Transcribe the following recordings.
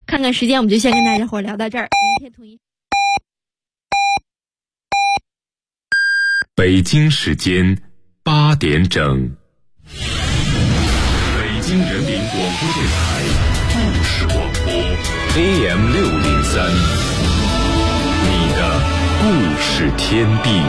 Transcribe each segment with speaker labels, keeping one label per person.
Speaker 1: 看看时间，我们就先跟大家伙聊到这儿，明天统一。
Speaker 2: 北京时间8点整，北京人民广播电台故事广播 AM603， 你的故事天地。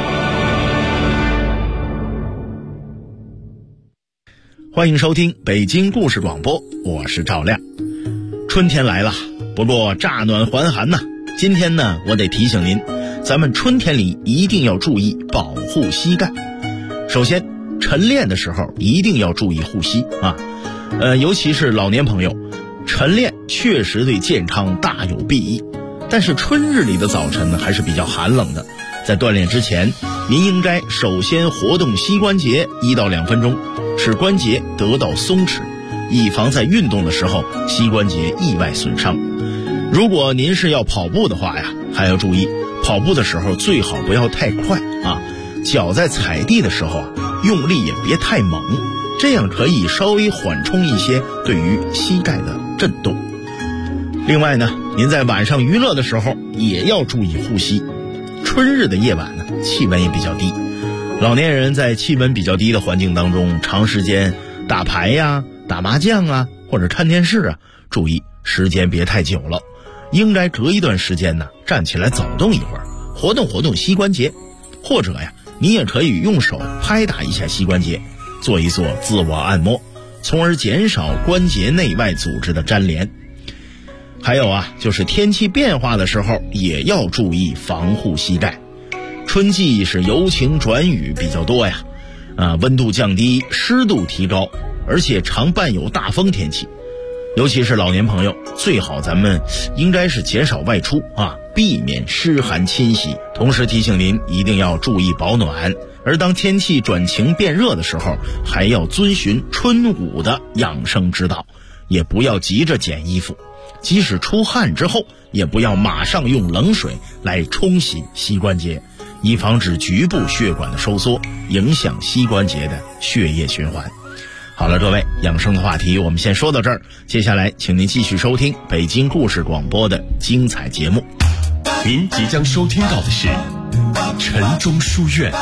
Speaker 3: 欢迎收听北京故事广播，我是赵亮。春天来了，不过乍暖还寒呐。今天呢，我得提醒您，咱们春天里一定要注意保护膝盖。首先，晨练的时候一定要注意护膝啊。尤其是老年朋友，晨练确实对健康大有裨益。但是春日里的早晨呢，还是比较寒冷的。在锻炼之前，您应该首先活动膝关节1到2分钟，使关节得到松弛，以防在运动的时候膝关节意外损伤。如果您是要跑步的话呀，还要注意跑步的时候最好不要太快啊，脚在踩地的时候用力也别太猛，这样可以稍微缓冲一些对于膝盖的震动。另外呢，您在晚上娱乐的时候也要注意护膝。春日的夜晚呢，气温也比较低，老年人在气温比较低的环境当中长时间打牌呀、打麻将啊，或者看电视啊，注意时间别太久了，应该隔一段时间呢站起来走动一会儿，活动活动膝关节，或者呀，你也可以用手拍打一下膝关节，做一做自我按摩，从而减少关节内外组织的粘连。还有啊，就是天气变化的时候也要注意防护膝盖。春季是由晴转雨比较多呀，温度降低，湿度提高，而且常伴有大风天气。尤其是老年朋友，最好咱们应该是减少外出啊，避免湿寒侵袭。同时提醒您一定要注意保暖，而当天气转晴变热的时候，还要遵循春捂的养生之道，也不要急着减衣服。即使出汗之后，也不要马上用冷水来冲洗膝关节，以防止局部血管的收缩，影响膝关节的血液循环。好了，各位，养生的话题我们先说到这儿，接下来请您继续收听北京故事广播的精彩节目。
Speaker 2: 您即将收听到的是晨钟书院。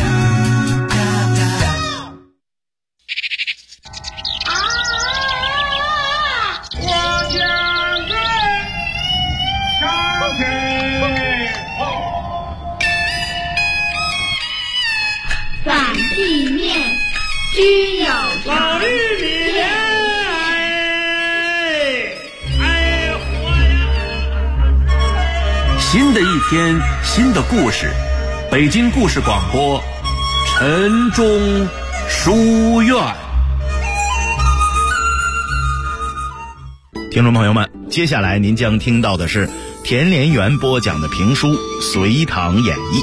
Speaker 4: 反地面均有常。
Speaker 5: 新的一天，新的故事，北京故事广播，晨钟书院。
Speaker 3: 听众朋友们，接下来您将听到的是田连元播讲的评书《隋唐演义》。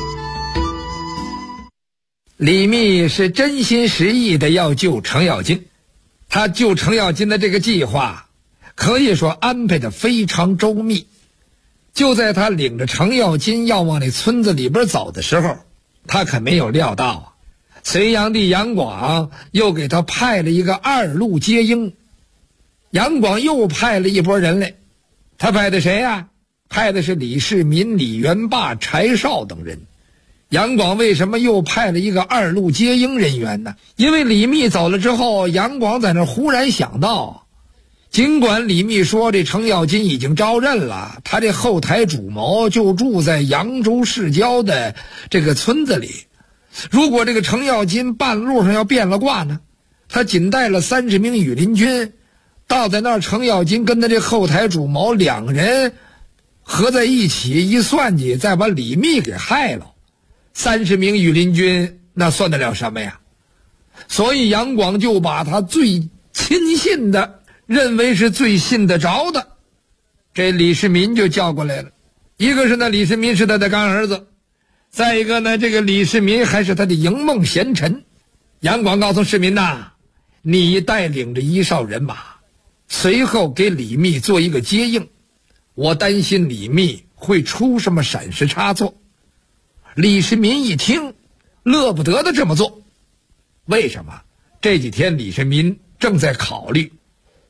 Speaker 6: 李密是真心实意的要救程咬金，他救程咬金的这个计划可以说安排的非常周密。就在他领着程咬金要往那村子里边走的时候，他可没有料到啊，隋炀帝杨广又给他派了一个二路接应。杨广又派了一拨人来，他派的谁啊？派的是李世民、李元霸、柴绍等人。杨广为什么又派了一个二路接应人员呢？因为李密走了之后，杨广在那忽然想到，尽管李密说这程咬金已经招认了，他这后台主谋就住在扬州市郊的这个村子里，如果这个程咬金半路上要变了卦呢，他仅带了30名羽林军到在那儿，程咬金跟他这后台主谋两人合在一起一算计，再把李密给害了，30名羽林军那算得了什么呀？所以杨广就把他最亲信的，认为是最信得着的这李世民就叫过来了。一个是那李世民是他的干儿子，再一个呢，这个李世民还是他的营梦贤臣。杨广告诉世民呐，你带领着1哨人马，随后给李密做一个接应，我担心李密会出什么闪失差错。李世民一听，乐不得的这么做。为什么？这几天李世民正在考虑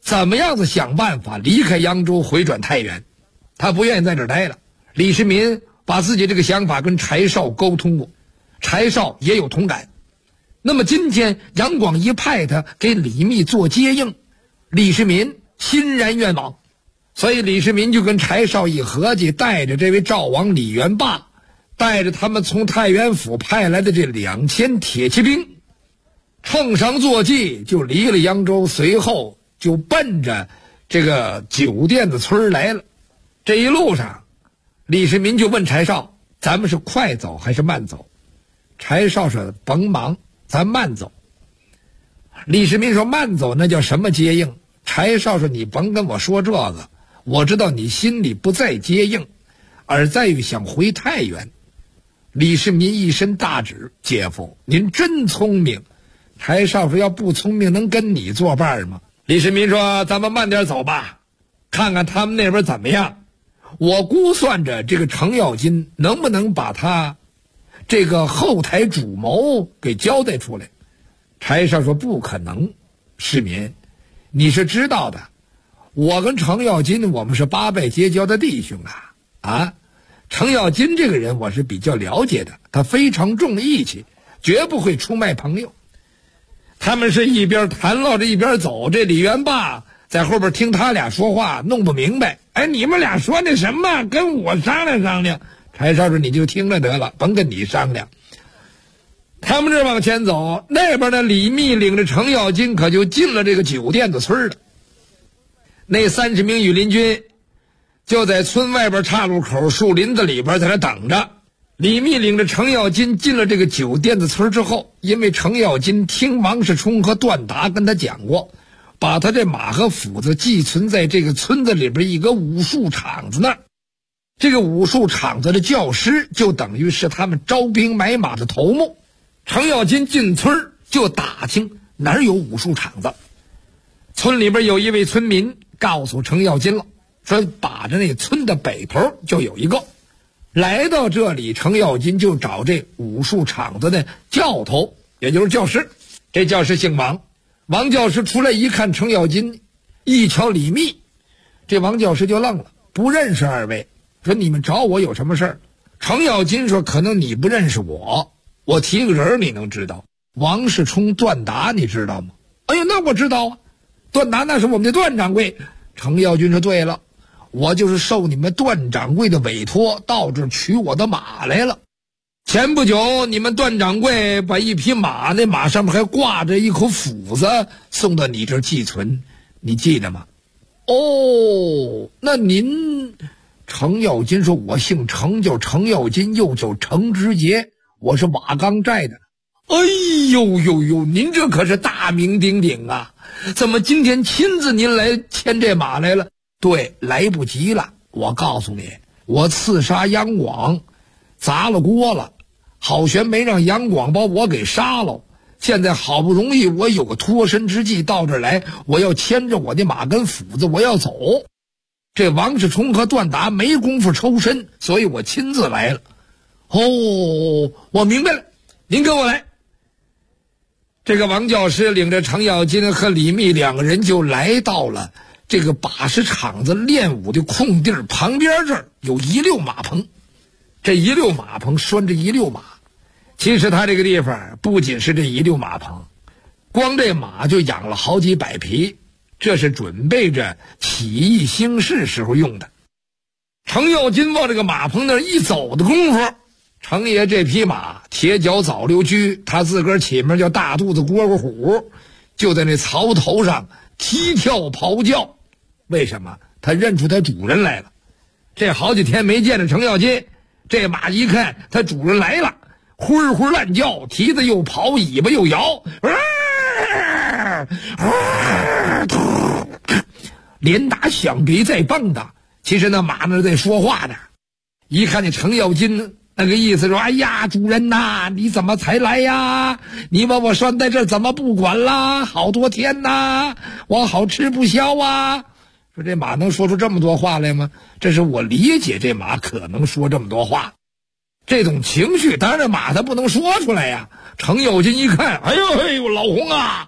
Speaker 6: 怎么样子想办法离开扬州回转太原，他不愿意在这儿待了。李世民把自己这个想法跟柴绍沟通过，柴绍也有同感。那么今天杨广一派他给李密做接应，李世民欣然愿往，所以李世民就跟柴绍一合计，带着这位赵王李元霸，带着他们从太原府派来的这2000铁骑兵，乘上坐骑就离了扬州，随后就奔着这个酒店子村来了。这一路上，李世民就问柴绍：“咱们是快走还是慢走？”柴绍说：“甭忙，咱慢走。”李世民说：“慢走那叫什么接应？”柴绍说：“你甭跟我说这个，我知道你心里不在接应，而在于想回太原。”李世民一身大指：“姐夫，您真聪明。”柴绍说：“要不聪明能跟你作伴吗？”李世民说：“咱们慢点走吧，看看他们那边怎么样。我估算着这个程咬金能不能把他这个后台主谋给交代出来。”柴绍说：“不可能，世民，你是知道的，我跟程咬金我们是八拜结交的弟兄啊！程咬金这个人我是比较了解的，他非常重义气，绝不会出卖朋友。”他们是一边谈唠着一边走，这李元霸在后边听他俩说话，弄不明白。哎，你们俩说那什么？跟我商量商量。柴绍说：“你就听了得了，甭跟你商量。”他们这往前走，那边的李密领着程咬金可就进了这个酒店子村了。那30名羽林军就在村外边岔路口树林子里边在那等着。李密领着程咬金进了这个酒店子村之后，因为程咬金听王世充和段达跟他讲过，把他这马和斧子寄存在这个村子里边一个武术场子那儿。这个武术场子的教师就等于是他们招兵买马的头目。程咬金进村就打听哪儿有武术场子，村里边有一位村民告诉程咬金了，说把着那村的北头就有一个。来到这里，程咬金就找这武术场子的教头，也就是教师。这教师姓王，王教师出来一看程咬金，一瞧李密，这王教师就愣了，不认识二位，说你们找我有什么事儿？程咬金说：“可能你不认识我，我提个人你能知道，王世充、段达你知道吗？”“哎呀，那我知道啊，段达那是我们的段掌柜。”程咬金说：“对了，我就是受你们段掌柜的委托到这儿取我的马来了。前不久你们段掌柜把一匹马，那马上面还挂着一口斧子送到你这儿寄存，你记得吗？”“哦，那您……”程咬金说：“我姓程，叫程咬金，又叫程之杰，我是瓦岗寨的。”“哎呦呦呦，您这可是大名鼎鼎啊！怎么今天亲自您来牵这马来了？”“对，来不及了。我告诉你，我刺杀杨广，砸了锅了，好悬没让杨广把我给杀了。现在好不容易我有个脱身之计，到这儿来，我要牵着我的马跟斧子，我要走。这王世充和段达没工夫抽身，所以我亲自来了。”“哦，我明白了，您跟我来。”这个王教师领着程咬金和李密两个人就来到了这个把式场子练武的空地旁边，这儿有一溜马棚。这一溜马棚拴着一溜马，其实他这个地方不仅是这一溜马棚，光这马就养了好几百匹，这是准备着起义兴事时候用的。程咬金往这个马棚那儿一走的功夫，程爷这匹马铁脚早溜驹，他自个儿起名叫大肚子蝈蝈虎，就在那槽头上踢跳咆哮。为什么？他认出他主人来了。这好几天没见着程咬金，这马一看他主人来了，呼呼乱叫，蹄子又跑，尾巴又摇，连打响鼻再蹦跶。其实那马那在说话呢。一看见程咬金，那个意思说：“哎呀，主人呐，你怎么才来呀？你把我拴在这儿怎么不管啦？好多天呐，我好吃不消啊。”说这马能说出这么多话来吗？这是我理解这马可能说这么多话，这种情绪当然马他不能说出来呀。程咬金一看，哎呦，老洪啊，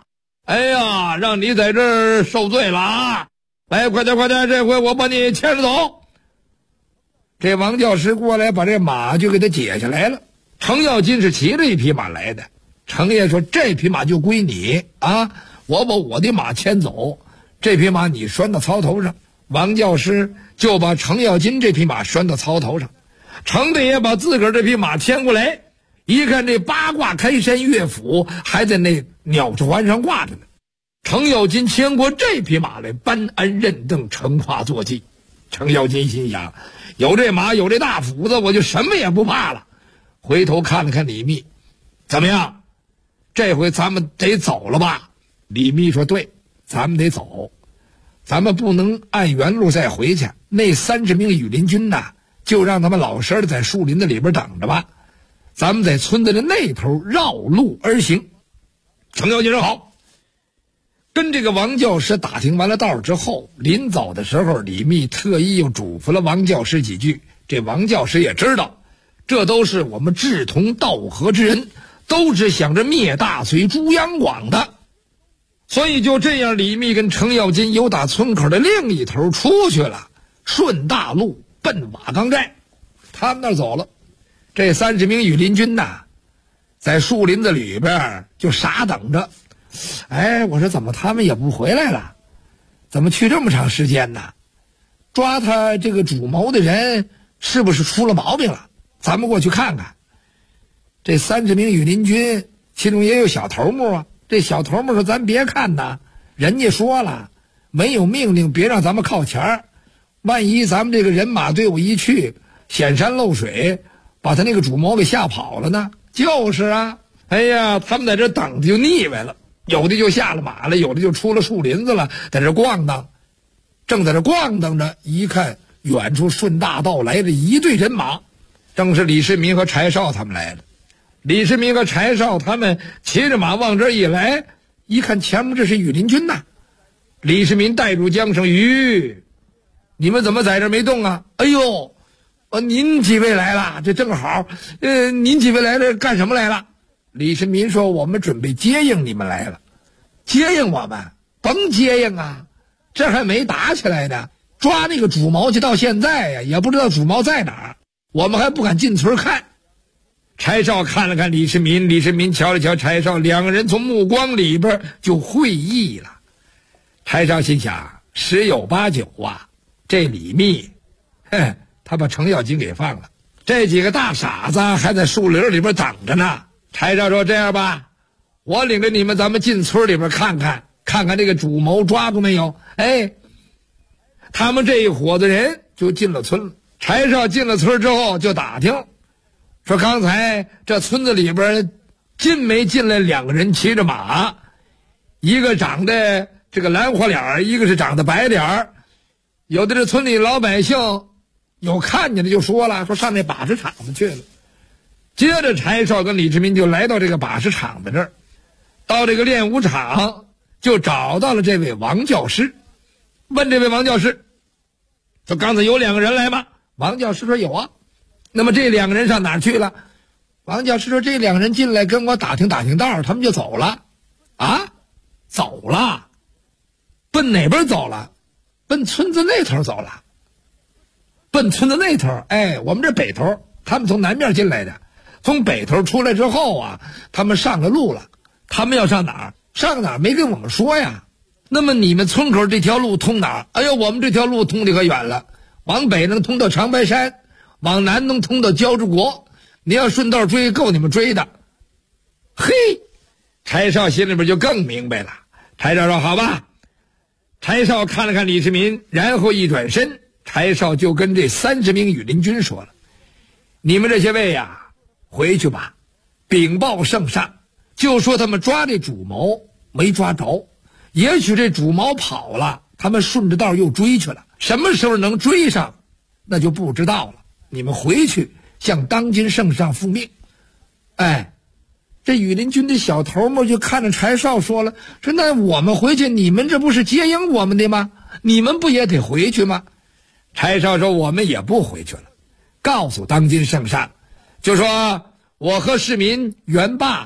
Speaker 6: 哎呀，让你在这儿受罪了啊！来，快点，这回我把你牵着走。这王教师过来把这马就给他解下来了。程咬金是骑着一匹马来的，程爷说这匹马就归你啊，我把我的马牵走，这匹马你拴到槽头上。王教师就把程咬金这匹马拴到槽头上，程大爷把自个儿这匹马牵过来，一看这八卦开山乐府还在那鸟翅环上挂着呢。程咬金牵过这匹马来，搬鞍认镫，乘胯坐骑。程咬金心想，有这马，有这大斧子，我就什么也不怕了。回头看了看李密，怎么样？这回咱们得走了吧？李密说，对，咱们得走，咱们不能按原路再回去。那30名羽林军呐，就让他们老实的在树林子里边等着吧，咱们在村子的那头绕路而行。程咬金说好。跟这个王教师打听完了道之后，临走的时候，李密特意又嘱咐了王教师几句。这王教师也知道，这都是我们志同道合之人，都是想着灭大隋诛央广的。所以就这样，李密跟程咬金由打村口的另一头出去了，顺大路奔瓦岗寨。他们那儿走了，这30名羽林军呐，在树林子里边就傻等着。哎，我说怎么他们也不回来了？怎么去这么长时间呢？抓他这个主谋的人是不是出了毛病了？咱们过去看看。这30名羽林军其中也有小头目啊。这小头目说，咱别看呐，人家说了，没有命令别让咱们靠前儿，万一咱们这个人马队伍一去，显山露水，把他那个主谋给吓跑了呢？就是啊，哎呀，他们在这等着就腻歪了，有的就下了马了，有的就出了树林子了，在这逛荡。正在这逛荡着，一看远处顺大道来了一队人马，正是李世民和柴少他们来了。李世民和柴少他们骑着马往这一来，一看前面这是羽林军呐。李世民带住缰绳，吁，你们怎么在这没动啊？哎呦，您几位来了，这正好。您几位来了干什么来了？李世民说，我们准备接应你们来了。接应我们？甭接应啊，这还没打起来呢。抓那个主谋去到现在呀，也不知道主谋在哪儿，我们还不敢进村看。柴少看了看李世民，李世民瞧了瞧柴少，两个人从目光里边就会意了。柴少心想，十有八九啊，这李密，他把程咬金给放了，这几个大傻子还在树林里边等着呢。柴少说，这样吧，我领着你们，咱们进村里边看看这个主谋抓住没有。他们这一伙子人就进了村了。柴少进了村之后就打听，说刚才这村子里边进没进来2个人骑着马，一个长得这个蓝花脸，一个是长得白脸。有的这村里老百姓有看见的就说了，说上那把式场子去了。接着柴少跟李世民就来到这个把式场子这儿，到这个练武场就找到了这位王教师，问这位王教师说，刚才有2个人来吗？王教师说，有啊。那么这2个人上哪儿去了？王教师说，这2个人进来跟我打听道，他们就走了。啊，走了？奔哪边走了？奔村子那头走了。奔村子那头，我们这北头，他们从南面进来的。从北头出来之后啊，他们上了路了。他们要上哪儿？上哪儿没跟我们说呀。那么你们村口这条路通哪儿？哎呦，我们这条路通得可远了，往北能通到长白山，往南能通到焦之国，你要顺道追，够你们追的。嘿，柴少心里边就更明白了。柴少说，好吧。柴少看了看李世民，然后一转身，柴少就跟这30名羽林军说了，你们这些位呀，回去吧，禀报圣上，就说他们抓这主谋没抓着，也许这主谋跑了，他们顺着道又追去了，什么时候能追上那就不知道了。你们回去向当今圣上复命。这羽林军的小头目就看着柴少说了，说那我们回去，你们这不是接应我们的吗？你们不也得回去吗？柴少说，我们也不回去了，告诉当今圣上，就说我和市民袁霸，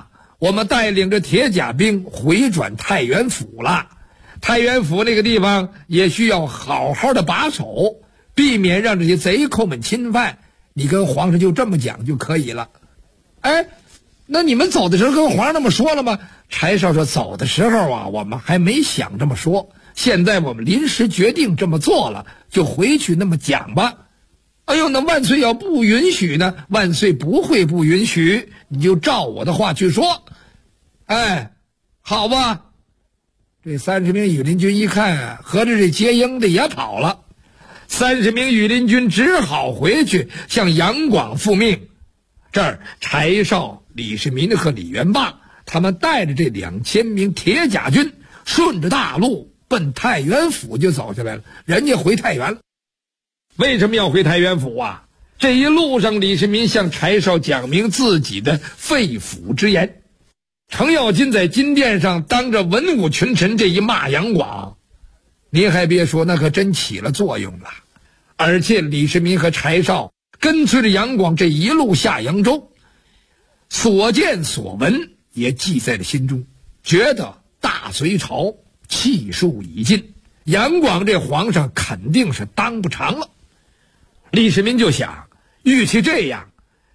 Speaker 6: 我们带领着铁甲兵回转太原府了。太原府那个地方也需要好好的把守，避免让这些贼寇们侵犯。你跟皇上就这么讲就可以了。哎，那你们走的时候跟皇上那么说了吗？柴少说，走的时候啊，我们还没想这么说，现在我们临时决定这么做了，就回去那么讲吧。哎呦，那万岁要不允许呢？万岁不会不允许，你就照我的话去说。哎，好吧。这30名羽林军一看，合着这接应的也跑了。30名羽林军只好回去向杨广复命。这儿柴少、李世民和李元霸他们带着这2000名铁甲军，顺着大路奔太原府就走下来了。人家回太原了。为什么要回太原府啊？这一路上，李世民向柴少讲明自己的肺腑之言。程咬金在金殿上当着文武群臣这一骂杨广，您还别说，那可真起了作用了。而且李世民和柴少跟随着杨广这一路下扬州，所见所闻也记在了心中，觉得大隋朝气数已尽，杨广这皇上肯定是当不长了。李世民就想，与其这样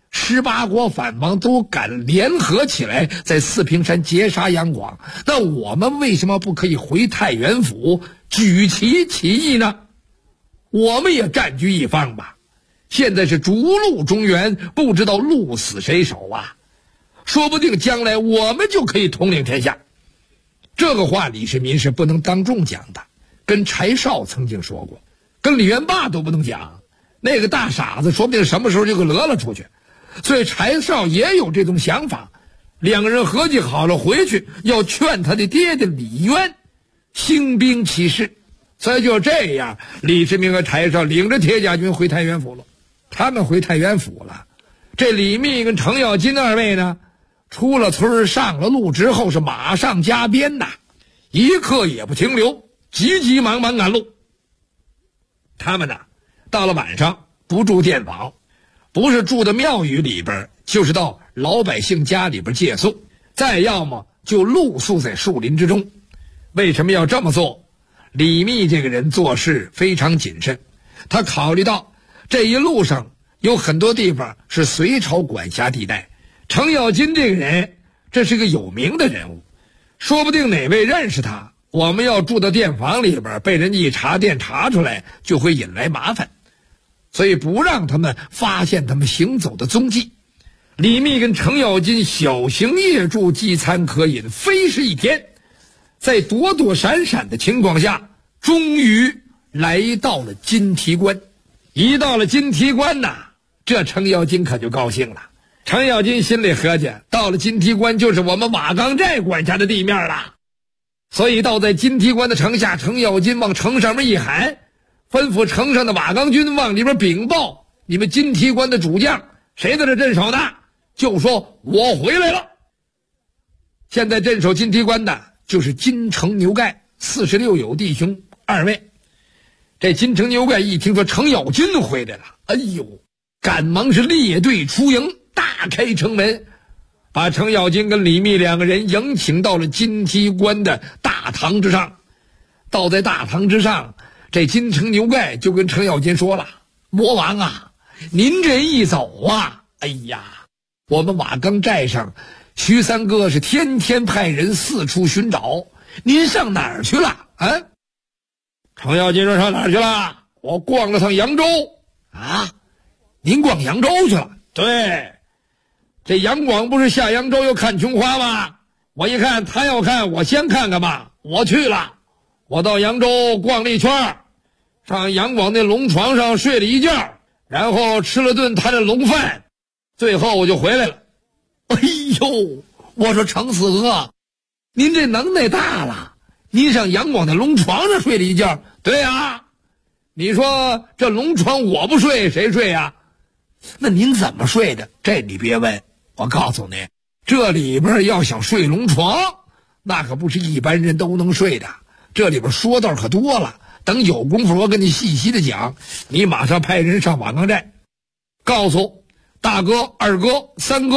Speaker 6: ，18国反王都敢联合起来在四平山截杀杨广，那我们为什么不可以回太原府举旗起义呢？我们也占据一方吧。现在是逐鹿中原，不知道鹿死谁手啊，说不定将来我们就可以统领天下。这个话李世民是不能当众讲的，跟柴少曾经说过，跟李元霸都不能讲，那个大傻子说不定什么时候就给勒了出去。所以柴少也有这种想法，两个人合计好了回去要劝他的爹爹李渊兴兵起事。所以就这样，李世民和柴少领着铁甲军回太原府了。他们回太原府了，这李密跟程咬金二位呢，出了村上了路之后是马上加鞭呐，一刻也不停留，急急忙忙赶路。他们呢，到了晚上不住殿房，不是住的庙宇里边，就是到老百姓家里边借宿，再要么就露宿在树林之中。为什么要这么做？李密这个人做事非常谨慎，他考虑到这一路上有很多地方是隋朝管辖地带，程咬金这个人这是个有名的人物，说不定哪位认识他，我们要住到殿房里边，被人一查店查出来，就会引来麻烦，所以不让他们发现他们行走的踪迹。李密跟程咬金小行夜住，饥餐可饮，非是一天，在躲躲闪闪的情况下，终于来到了金提关。一到了金提关呐，这程咬金可就高兴了。程咬金心里合计，到了金提关就是我们瓦岗寨管辖的地面了。所以到在金提关的城下，程咬金往城上面一喊，吩咐城上的瓦岗军往里边禀报，你们金提关的主将谁在这镇守的，就说我回来了。现在镇守金提关的就是金城牛盖46友弟兄2位。这金城牛盖一听说程咬金回来了，哎呦，赶忙是列队出营，大开城门，把程咬金跟李密两个人迎请到了金提关的大堂之上。到在大堂之上，这金城牛盖就跟程咬金说了，魔王啊，您这一走啊，哎呀，我们瓦岗寨上徐三哥是天天派人四处寻找，您上哪儿去了啊？程咬金说，上哪儿去了？我逛了趟扬州。啊，您逛扬州去了？对，这杨广不是下扬州要看琼花吗？我一看他要看，我先看看吧。我去了，我到扬州逛了一圈，上杨广那龙床上睡了一觉，然后吃了顿他的龙饭，最后我就回来了。哎呦，我说程四哥，您这能耐大了，您上杨广的龙床上睡了一觉。对啊，你说这龙床我不睡谁睡啊？那您怎么睡的？这你别问，我告诉你，这里边要想睡龙床，那可不是一般人都能睡的，这里边说道可多了，等有功夫我跟你细细的讲。你马上派人上瓦岗寨，告诉大哥、二哥、三哥，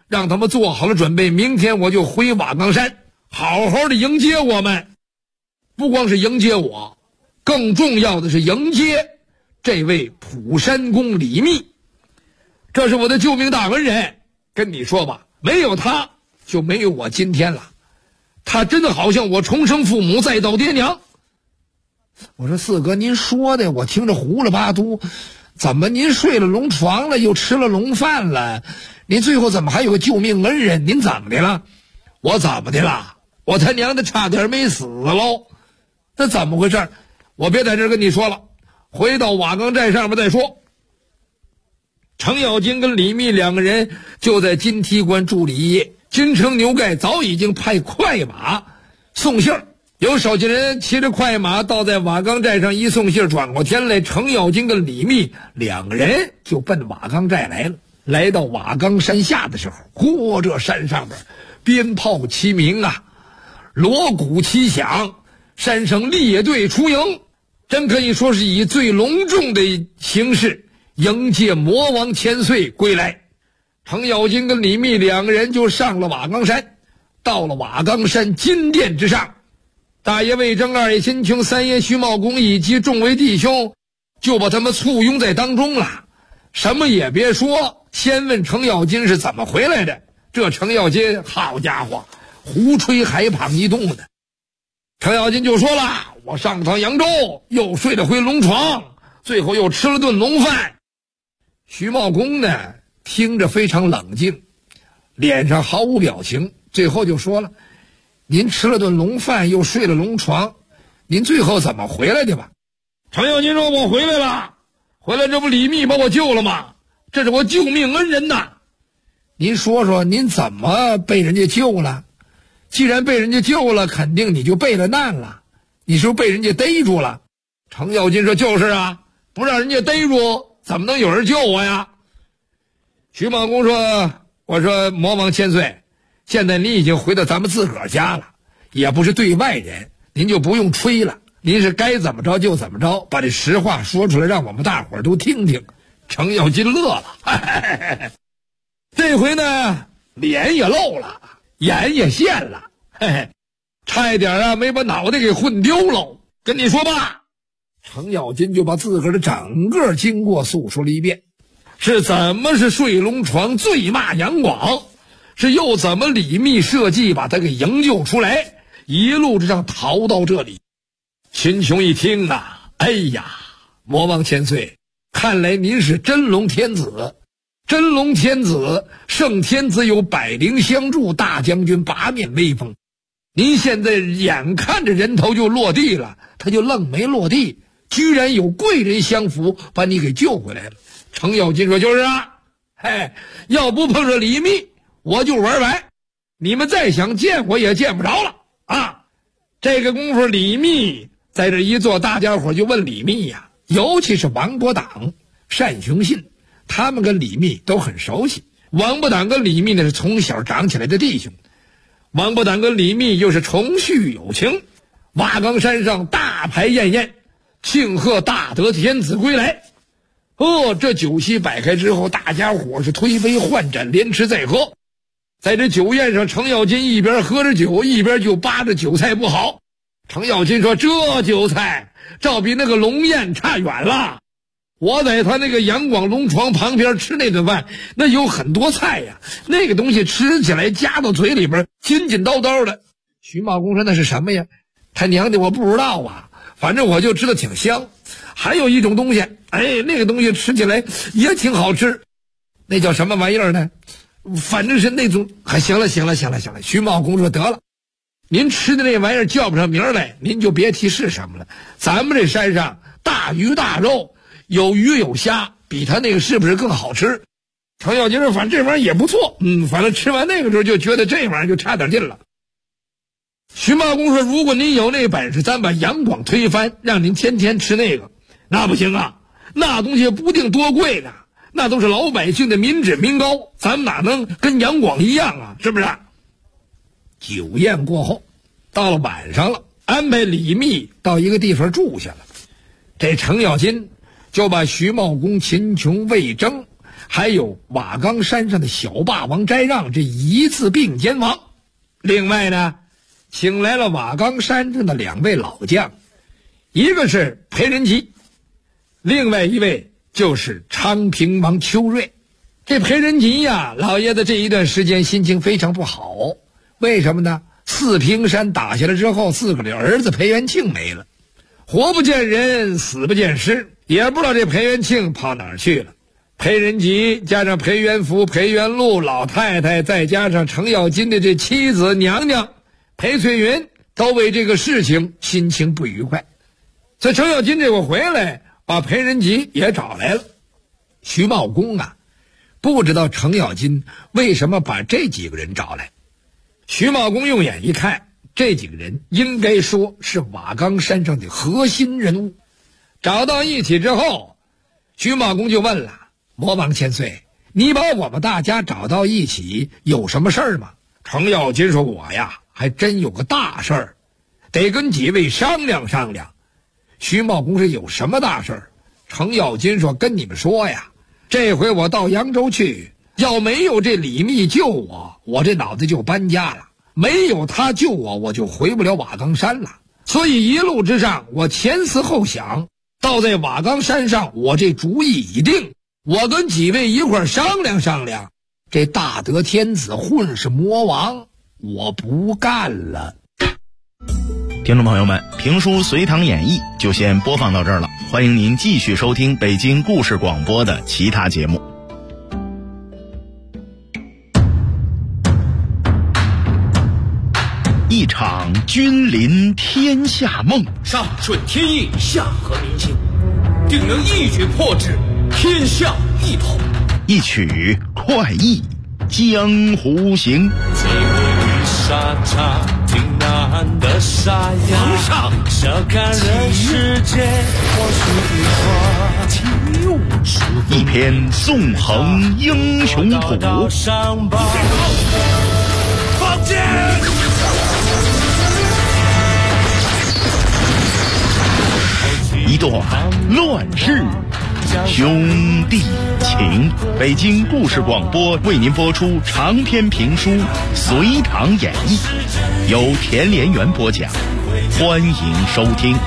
Speaker 6: 让他们做好了准备，明天我就回瓦岗山，好好的迎接我们。不光是迎接我，更重要的是迎接这位普山公李密。这是我的救命大恩人，跟你说吧，没有他就没有我今天了。他真的好像我重生父母再造爹娘。我说四哥，您说的我听着糊里巴嘟，怎么您睡了龙床了，又吃了龙饭了，您最后怎么还有个救命恩人？您怎么的了？我怎么的了？我他娘的差点没死喽！那怎么回事？我别在这儿跟你说了，回到瓦岗寨上面再说。程咬金跟李密两个人就在金梯关住了一夜。金城牛盖早已经派快马送信儿，有手下人骑着快马到在瓦岗寨上一送信，转过天来，程咬金跟李密两个人就奔瓦岗寨来了。来到瓦岗山下的时候，嚯，这山上边鞭炮齐鸣啊，锣鼓齐响，山上列队出营，真可以说是以最隆重的形式迎接魔王千岁归来。程咬金跟李密两个人就上了瓦岗山，到了瓦岗山金殿之上，大爷魏征、二爷辛穷、三爷徐茂公以及众位弟兄就把他们簇拥在当中了，什么也别说，先问程咬金是怎么回来的。这程咬金好家伙，胡吹海滂一通的。程咬金就说了，我上趟扬州又睡了回龙床，最后又吃了顿龙饭。徐茂公呢听着非常冷静，脸上毫无表情，最后就说了，您吃了顿龙饭又睡了龙床，您最后怎么回来的吧？程咬金说，我回来了，回来这不李密把我救了吗？这是我救命恩人呐。您说说您怎么被人家救了？既然被人家救了，肯定你就备了难了，你是不是被人家逮住了？程咬金说，就是啊，不让人家逮住怎么能有人救我呀？徐茂公说，我说魔王千岁，现在您已经回到咱们自个儿家了，也不是对外人，您就不用吹了，您是该怎么着就怎么着，把这实话说出来让我们大伙儿都听听。程咬金乐了，这回呢脸也露了，眼也现了，差一点啊没把脑袋给混丢了。跟你说吧，程咬金就把自个儿的整个经过诉说了一遍，是怎么是睡龙床醉骂杨广，是又怎么李密设计把他给营救出来，一路之上逃到这里。秦琼一听啊，哎呀，魔王千岁，看来您是真龙天子，真龙天子，圣天子有百灵相助，大将军八面威风，您现在眼看着人头就落地了，他就愣没落地，居然有贵人相扶把你给救回来了。程咬金说，就是啊，要不碰着李密我就玩完，你们再想见我也见不着了啊。这个功夫李密在这一坐，大家伙就问李密呀，尤其是王伯党、单雄信，他们跟李密都很熟悉。王伯党跟李密呢是从小长起来的弟兄，王伯党跟李密又是重续有情。瓦岗山上大排宴宴，庆贺大德天子归来。这酒席摆开之后，大家伙是推杯换盏，连吃再喝。在这酒宴上，程咬金一边喝着酒，一边就扒着酒菜不好。程咬金说，这酒菜照比那个龙宴差远了，我在他那个杨广龙床旁边吃那顿饭，那有很多菜呀，那个东西吃起来夹到嘴里边紧紧叨叨的。徐茂公说，那是什么呀？他娘的我不知道啊，反正我就知道挺香。还有一种东西，那个东西吃起来也挺好吃，那叫什么玩意儿呢？反正是那种。行了，徐茂公说，得了，您吃的那玩意儿叫不上名来，您就别提是什么了。咱们这山上大鱼大肉，有鱼有虾，比他那个是不是更好吃？程咬金说，反正这玩意儿也不错，反正吃完那个时候就觉得这玩意儿就差点劲了。徐茂公说，如果您有那本事，咱把杨广推翻，让您天天吃那个。那不行啊，那东西不定多贵呢，那都是老百姓的民脂民膏，咱们哪能跟杨广一样啊，是不是？酒宴过后，到了晚上了，安排李密到一个地方住下了。这程咬金就把徐茂公、秦琼、魏征还有瓦岗山上的小霸王翟让，这一次并肩亡。另外呢，请来了瓦岗山上的2位老将，一个是裴仁吉，另外一位就是昌平王邱瑞。这裴仁吉呀，老爷子这一段时间心情非常不好，为什么呢？四平山打下来之后，4个的儿子裴元庆没了，活不见人，死不见尸，也不知道这裴元庆跑哪儿去了。裴仁吉加上裴元福、裴元禄老太太，再加上程咬金的这妻子娘娘裴翠云，都为这个事情心情不愉快。所以程咬金这会回来，把裴仁吉也找来了。徐茂公啊，不知道程咬金为什么把这几个人找来。徐茂公用眼一看，这几个人应该说是瓦岗山上的核心人物。找到一起之后，徐茂公就问了：魔王千岁，你把我们大家找到一起有什么事儿吗？程咬金说：我呀，还真有个大事儿，得跟几位商量商量。徐茂公说：有什么大事儿？程咬金说：跟你们说呀，这回我到扬州去，要没有这李密救我，我这脑子就搬家了；没有他救我，我就回不了瓦岗山了。所以一路之上，我前思后想，到在瓦岗山上，我这主意已定，我跟几位一块商量商量，这大德天子混世魔王，我不干了。
Speaker 3: 听众朋友们，评书《隋唐演义》就先播放到这儿了，欢迎您继续收听北京故事广播的其他节目。一场君临天下梦，
Speaker 5: 上顺天意，下合民心，定能一举破之，天下一统。
Speaker 3: 一曲快意江湖行。
Speaker 7: 沙场挺难的沙哑，
Speaker 5: 皇上
Speaker 7: 笑看人世间，或许一
Speaker 3: 一篇纵横英雄谱，
Speaker 5: 放箭！
Speaker 3: 一段乱世兄弟情。北京故事广播为您播出长篇评书《隋唐演义》，由田连元播讲，欢迎收听。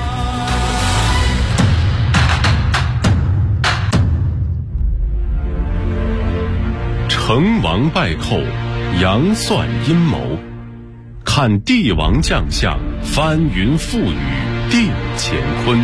Speaker 2: 成王败寇，杨算阴谋，看帝王将相，翻云覆雨定乾坤。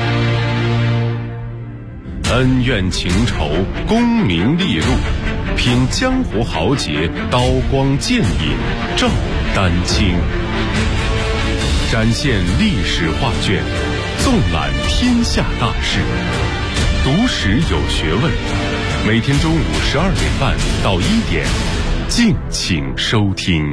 Speaker 2: 恩怨情仇，功名利禄，品江湖豪杰，刀光剑影照丹青。展现历史画卷，纵览天下大事，读史有学问。每天中午12点半到1点，敬请收听。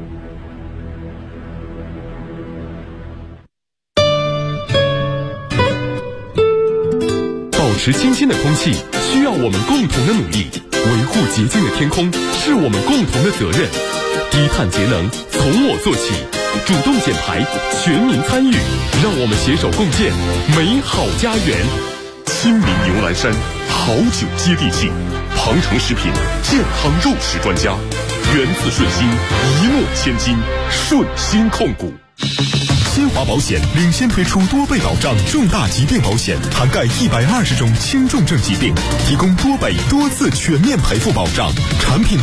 Speaker 2: 保持清新的空气需要我们共同的努力，维护洁净的天空是我们共同的责任。低碳节能从我做起，主动减排，全民参与，让我们携手共建美好家园。亲民牛栏山，好酒接地气，庞城食品健康肉食专家，源自顺心，一诺千金，顺心控股。新华保险领先推出多倍保障重大疾病保险，涵盖120种轻重症疾病，提供多倍多次全面赔付保障，产品